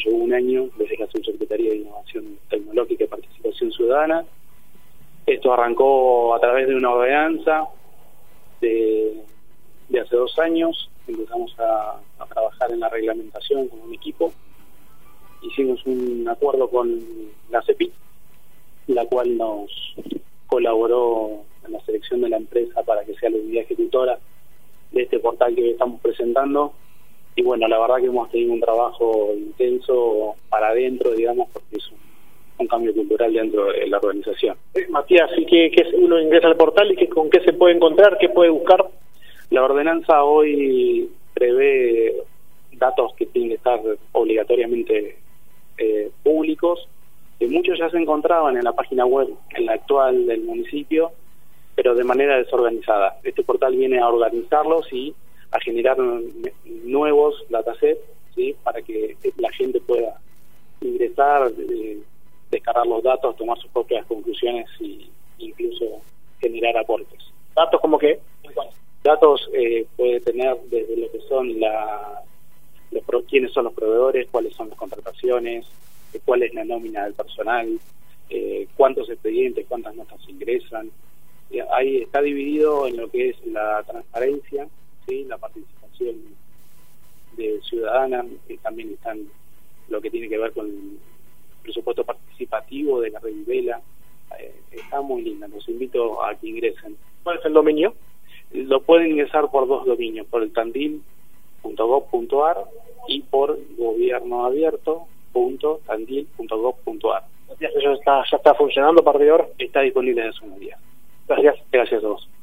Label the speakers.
Speaker 1: llevó un año desde la Subsecretaría de Innovación Tecnológica y Participación Ciudadana. Esto arrancó a través de una ordenanza de hace 2 años. Empezamos a trabajar en la reglamentación con un equipo. Hicimos un acuerdo con la CEPIC, la cual nos colaboró en la selección de la empresa para que sea la unidad ejecutora de este portal que hoy estamos presentando. Y bueno, la verdad que hemos tenido un trabajo intenso para adentro, digamos, porque es un cambio cultural dentro de la organización.
Speaker 2: Matías, ¿y qué uno ingresa al portal y con qué se puede encontrar, qué puede buscar?
Speaker 1: La ordenanza hoy prevé datos que tienen que estar obligatoriamente públicos, que muchos ya se encontraban en la página web, en la actual del municipio, pero de manera desorganizada. Este portal viene a organizarlos y a generar nuevos datasets, ¿sí?, para que la gente pueda ingresar, descargar los datos, tomar sus propias conclusiones y incluso generar aportes.
Speaker 2: ¿Datos como qué?
Speaker 1: Datos puede tener desde lo que son quiénes son los proveedores, cuáles son las contrataciones, cuál es la nómina del personal, cuántos expedientes, cuántas notas ingresan. Ahí está dividido en lo que es la transparencia, ¿sí?, la participación ciudadana, que también están lo que tiene que ver con el presupuesto participativo de la Revivela. Está muy linda, los invito a que ingresen.
Speaker 2: ¿Cuál es el dominio?
Speaker 1: Lo pueden ingresar por 2 dominios, por el tandil.gov.ar y por gobiernoabierto.tandil.gov.ar.
Speaker 2: ¿Eso ya está funcionando a partir de ahora?
Speaker 1: Está disponible en su día.
Speaker 2: Gracias.
Speaker 1: Gracias a vos.